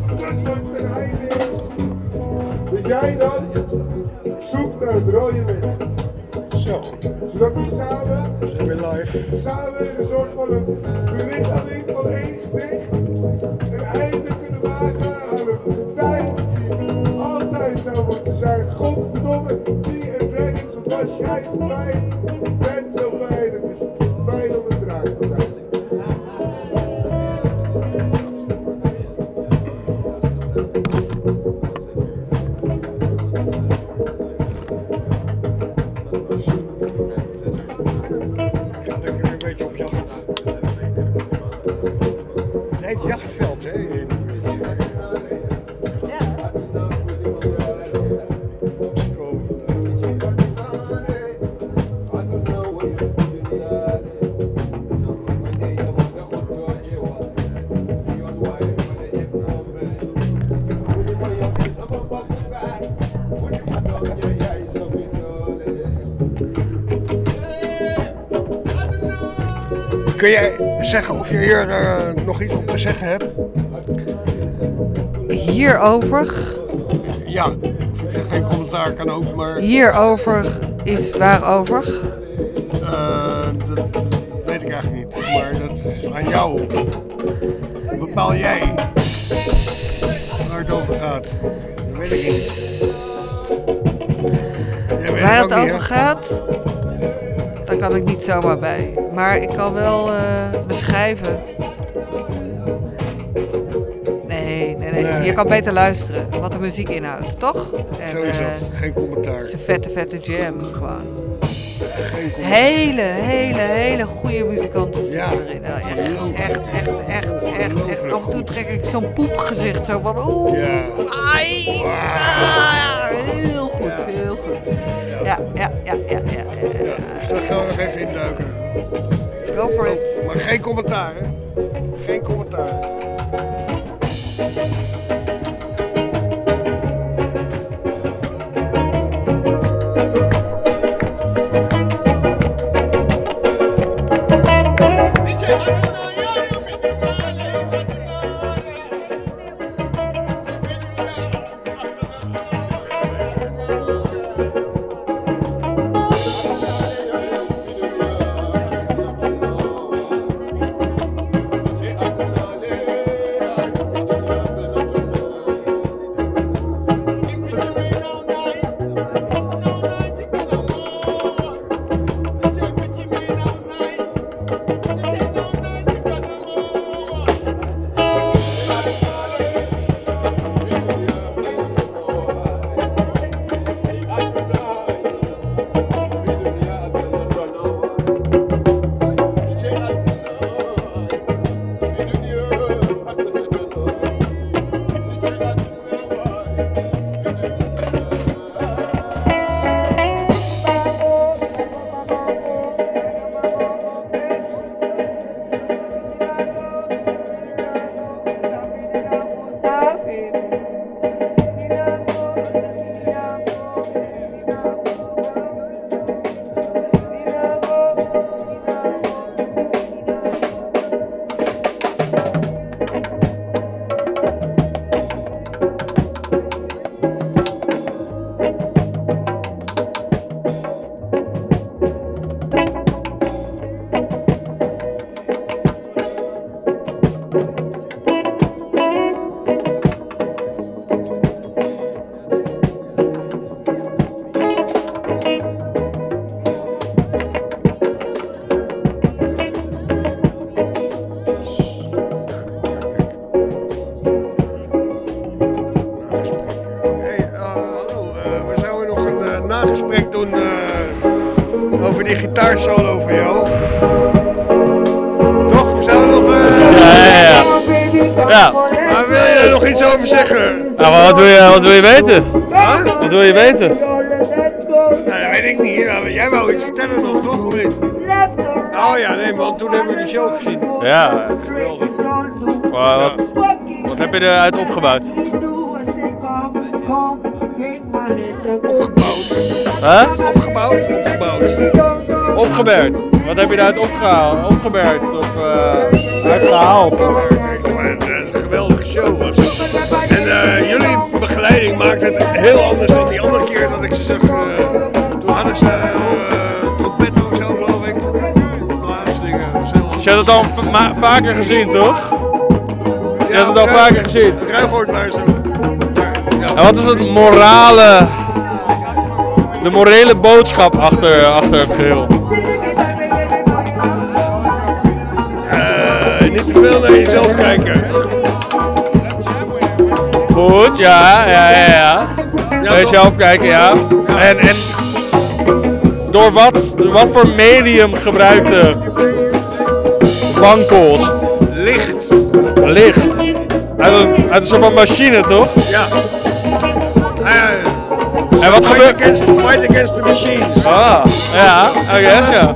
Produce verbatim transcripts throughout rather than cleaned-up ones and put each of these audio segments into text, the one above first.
kutzooi ten einde is, dat jij dan zoekt naar het rode licht. Zo. Zodat we samen, we zijn weer live. samen in een soort van een belichaming van één gedicht een einde kunnen maken aan een tijd die altijd zou moeten zijn. Godverdomme, die en Dragons, wat was jij fijn, je bent zo fijn, het is fijn om een draak te zijn. Het jachtveld, hè? In de buurt. Ja. Kun jij zeggen of je hier uh, nog iets op te zeggen hebt? Hierover? Ja, of ik zeg geen commentaar kan ook, maar... Hierover is waarover? Uh, dat weet ik eigenlijk niet, maar dat is aan jou. Bepaal jij waar het over gaat. Dat weet ik niet. Jij weet Waar het het ook over niet, gaat, daar kan ik niet zomaar bij. Maar ik kan wel uh, beschrijven. Nee, nee, nee, nee. Je kan beter luisteren wat de muziek inhoudt, toch? En, zo is het, uh, geen commentaar. Het is een vette, vette jam gewoon. Hele, hele, hele goede muzikanten zitten ja. erin. Echt, echt, echt, echt, echt, echt. Af en toe trek ik zo'n poepgezicht zo van oeh, ja. ai, wow. ah, heel goed, ja. heel goed. Ja, ja, ja, ja, ja. ja, ja. ja dus daar gaan we nog even induiken. Go for it. Maar geen commentaar, hè? Geen commentaar. nagesprek doen uh, over die gitaarsolo van jou. Toch? Zijn we nog... Uh... Ja, ja, ja. ja. Maar wil je er nog iets over zeggen? Ja, maar wat wil je, wat wil je weten? Huh? Wat wil je weten? Nou, dat weet ik niet. Jij wou iets vertellen nog, toch? Of niet? Oh ja, nee, want toen hebben we de show gezien. Ja. Geweldig. Maar wat, wat heb je eruit opgebouwd? Opgebouwd. Huh? Opgebouwd? Opgebouwd. Opgebergd. Wat heb je eruit opgehaald? Opgebergd of uh, uitgehaald? Het is een geweldige show was het. het al v- ma- vaker gezien, toch? Je hebt het al ruim- vaker gezien. Ruim gehoord luisteren. Ja. En wat is het morale, de morele boodschap achter, achter het geheel? Uh, niet te veel naar jezelf kijken. Goed, ja, ja, ja, ja. Naar jezelf kijken, ja. En, en door wat, wat voor medium gebruikte Wankels? Licht. Licht. Uit een, uit een soort van machine, toch? Ja. Uh, En wat fight gebeurt? against, fight against the machines. Ah, ja, I guess, ja.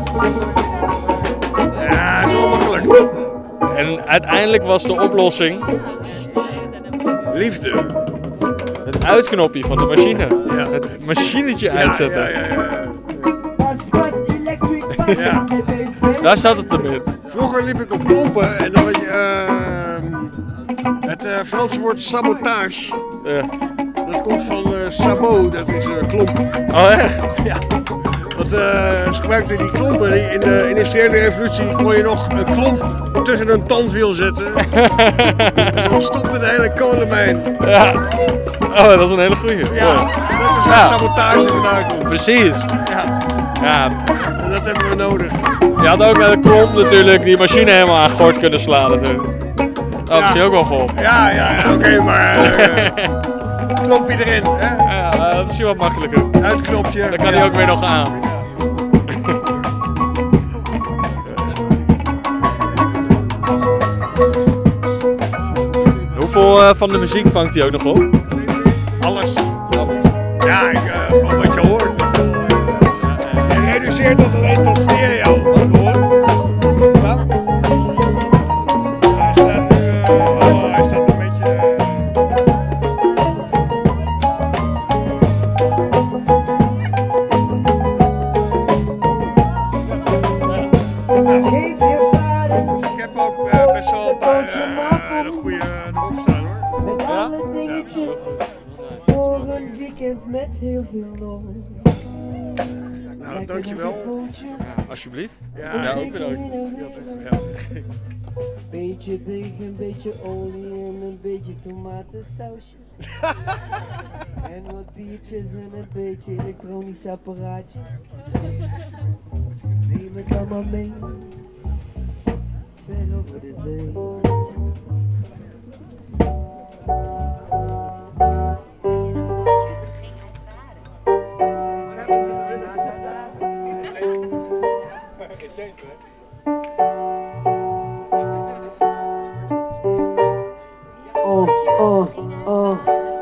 Ja, dat is wel makkelijk. En uiteindelijk was de oplossing Liefde. het uitknopje van de machine. Ja. Het machinetje Ja, uitzetten. ja, ja, ja. Ja. Daar staat het hem in. Vroeger liep ik op klompen en dan had je uh, het uh, Franse woord sabotage. Ja. Dat komt van uh, sabot, dat is een uh, klomp. Oh echt? Ja. Want uh, ze gebruikten die klompen. Die in de industriële revolutie kon je nog een klomp tussen een tandwiel zetten. En dan stopte de hele kolenmijn. Ja. Oh, dat is een hele goeie. Ja, dat is waar Ja. sabotage vandaan komt. Precies. Ja, Ja. en dat hebben we nodig. Je had ook met de klomp natuurlijk die machine helemaal aan gort kunnen slaan natuurlijk. Dat is je ook wel geholpen. Ja, ja, ja, oké, okay, maar uh, klompje erin, hè? Ja, dat is je wat makkelijker. Uitknopje. Dan kan ja. hij ook weer nog aan. Hoeveel uh, van de muziek vangt hij ook nog op? Alles. Ja, ik, uh, van wat je hoort. Je reduceert dat alleen tot stereo. Wat hoor? Ja. Hij staat nu, uh, oh, hij staat een beetje... Ik heb ook uh, best wel uh, een goede erop staan hoor. Met Ja? alle dingetjes voor een weekend met heel veel lol. Nou, dankjewel. Alsjeblieft. Ja, Ja, ook bedankt. Ja. Beetje deeg, een beetje olie en een beetje tomatensausje. En wat biertjes en een beetje elektronisch apparaatje. Neem het allemaal mee, ver over de zee. Oh, oh, oh.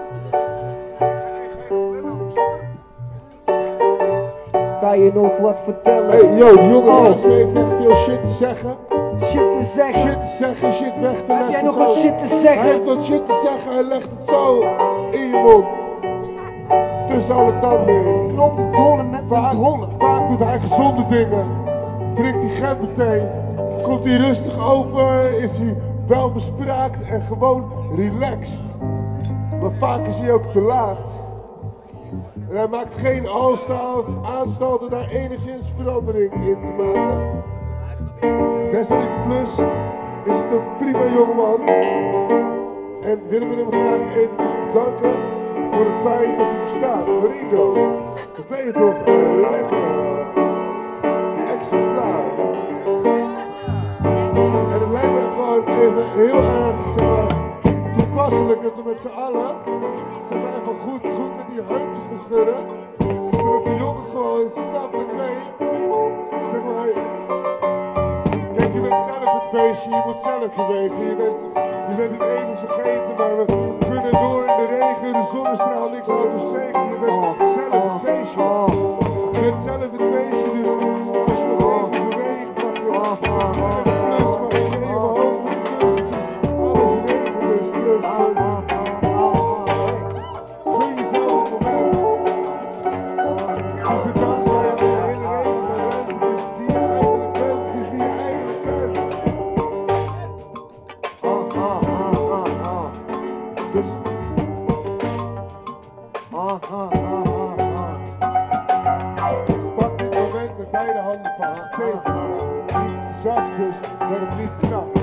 Ga je nog wat vertellen? Hey, yo, die jongen Oh. rechts heeft echt veel shit te zeggen. Shit te zeggen. Shit te zeggen, shit weg te leggen. Heb jij nog zo. wat shit te Hij zeggen? heeft wat shit te zeggen, hij legt het zo in je mond. Tussen alle tanden in. Ik loop de dolle met mijn Vaak, drollen. vaak doet hij gezonde dingen. Drinkt hij gemberthee. Komt hij rustig over, is hij wel bespraakt en gewoon relaxed. Maar vaak is hij ook te laat. En hij maakt geen aanstal- aanstalten daar enigszins verandering in te maken. Desalniettemin is het een prima jongeman. En willen we hem graag eventjes bedanken voor het feit dat hij bestaat. Ringo, dat ben je toch een lekker exemplaar. En het lijkt me gewoon even heel erg zeg maar, toepasselijk dat we met z'n allen zeg maar, even goed, goed met die heupjes gaan schudden. Zodat de jongen gewoon snapt en weet. Zeg maar, kijk, je bent zelf het feestje, je moet zelf bewegen. Je bent, je bent het even vergeten, maar we kunnen door in de regen, de zonnestraal, niks aan te steken. Je bent zelf het feestje. Je bent zelf het feestje, dus als je nog even beweegt, mag je plus, mag je in je hoofd niet plus. Dus alles regen, dus plus, plus. Gun jezelf een moment. Dus de kans waar je de hele regen bent, is die je eigenlijk bent, is wie je eigenlijk bent. Dus. Pak dit moment met beide handen vast. Stevig. Niet zacht, dus dat het niet knapt.